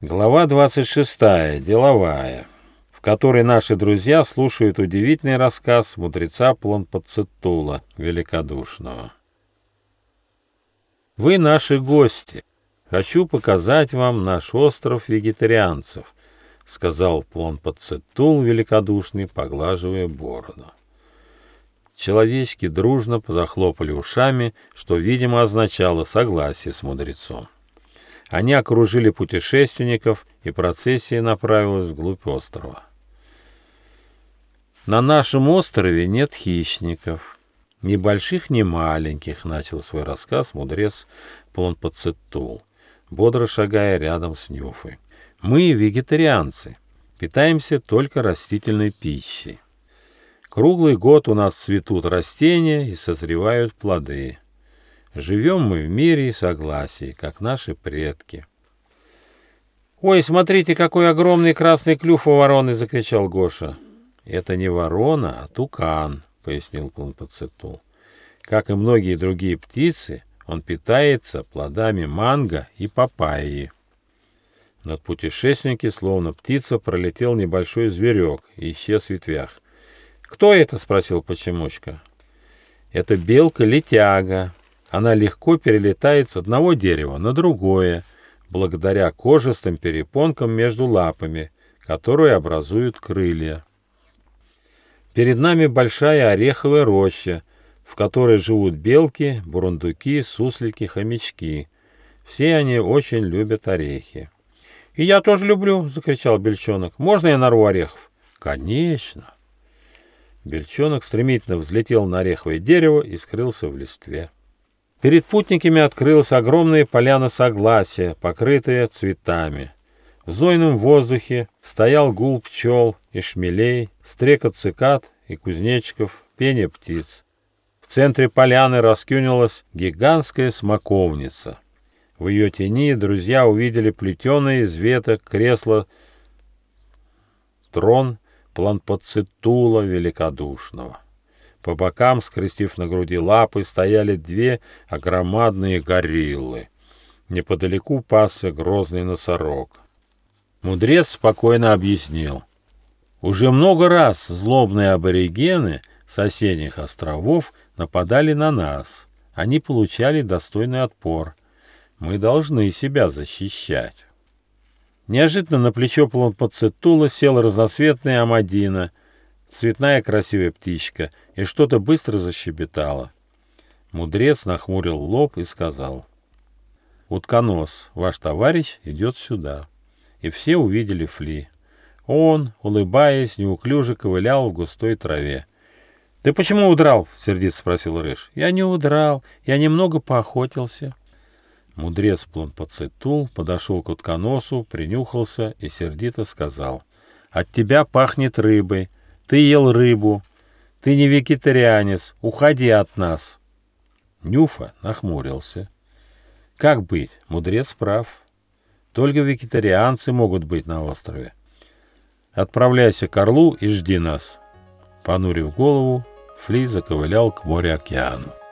Глава 26. Деловая, в которой наши друзья слушают удивительный рассказ мудреца Плонпоцетула Великодушного. Вы наши гости. Хочу показать вам наш остров вегетарианцев, сказал Плонпоцетул Великодушный, поглаживая бороду. Человечки дружно захлопали ушами, что, видимо, означало согласие с мудрецом. Они окружили путешественников, и процессия направилась вглубь острова. «На нашем острове нет хищников, ни больших, ни маленьких», — начал свой рассказ мудрец Плонпоцетул, бодро шагая рядом с Нюфой. «Мы вегетарианцы, питаемся только растительной пищей. Круглый год у нас цветут растения и созревают плоды. Живем мы в мире и согласии, как наши предки». «Ой, смотрите, какой огромный красный клюв у вороны!» — закричал Гоша. «Это не ворона, а тукан», — пояснил Плонпоцетул. «Как и многие другие птицы, он питается плодами манго и папайи». Над путешественники, словно птица, пролетел небольшой зверек и исчез в ветвях. «Кто это?» — спросил Почемучка. «Это белка-летяга. Она легко перелетает с одного дерева на другое, благодаря кожистым перепонкам между лапами, которые образуют крылья. Перед нами большая ореховая роща, в которой живут белки, бурундуки, суслики, хомячки. Все они очень любят орехи». «И я тоже люблю!» — закричал Бельчонок. «Можно я нарву орехов?» «Конечно!» Бельчонок стремительно взлетел на ореховое дерево и скрылся в листве. Перед путниками открылась огромная поляна согласия, покрытая цветами. В знойном воздухе стоял гул пчел и шмелей, стрекот цикад и кузнечиков, пение птиц. В центре поляны раскинулась гигантская смоковница. В ее тени друзья увидели плетеное из веток кресло трон Плонпоцетула Великодушного. По бокам, скрестив на груди лапы, стояли две огромадные гориллы. Неподалеку пасся грозный носорог. Мудрец спокойно объяснил. Уже много раз злобные аборигены соседних островов нападали на нас. Они получали достойный отпор. Мы должны себя защищать. Неожиданно на плечо Плонпоцетула села разноцветная Амадина, цветная красивая птичка, и что-то быстро защебетало. Мудрец нахмурил лоб и сказал: «Утконос, ваш товарищ идет сюда». И все увидели Фли. Он, улыбаясь, неуклюже ковылял в густой траве. «Ты почему удрал?» — сердито спросил Рыж. «Я не удрал, я немного поохотился». Мудрец Плонпоцетул подошел к утконосу, принюхался и сердито сказал: «От тебя пахнет рыбой. Ты ел рыбу. Ты не вегетарианец. Уходи от нас». Нюфа нахмурился. «Как быть? Мудрец прав. Только вегетарианцы могут быть на острове. Отправляйся к орлу и жди нас». Понурив голову, Фли заковылял к морю-океану.